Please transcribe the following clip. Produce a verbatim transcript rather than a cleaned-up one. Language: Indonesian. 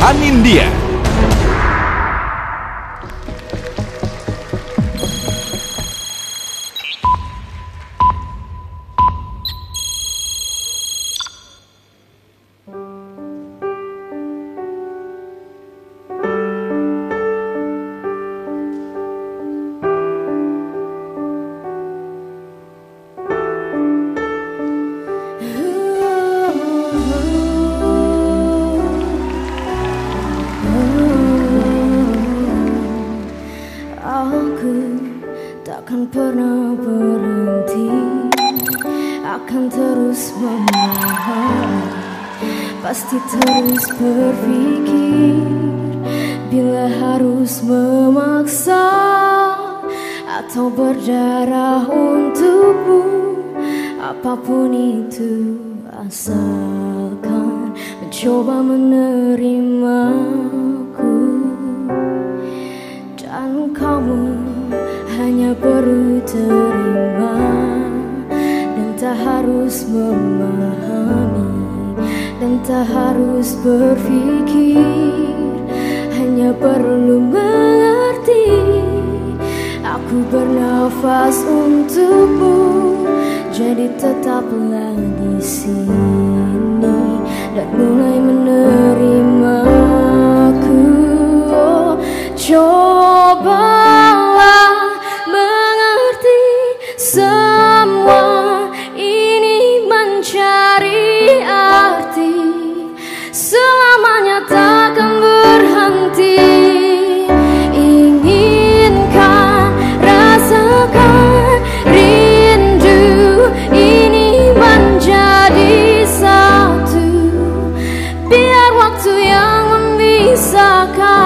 Anindya. Takkan pernah berhenti, akan terus memahami, pasti terus berpikir. Bila harus memaksa atau berdarah untukmu, apapun itu asalkan mencoba menerimaku. Dan kamu hanya perlu terima dan tak harus memahami dan tak harus berpikir, hanya perlu mengerti. Aku bernafas untukmu, jadi tetaplah di sini dan mulai menerimaku. Oh, cobalah mengerti, semua ini mencari arti, selamanya takkan berhenti. Inginkan, rasakan rindu ini menjadi satu, biar waktu yang memisahkan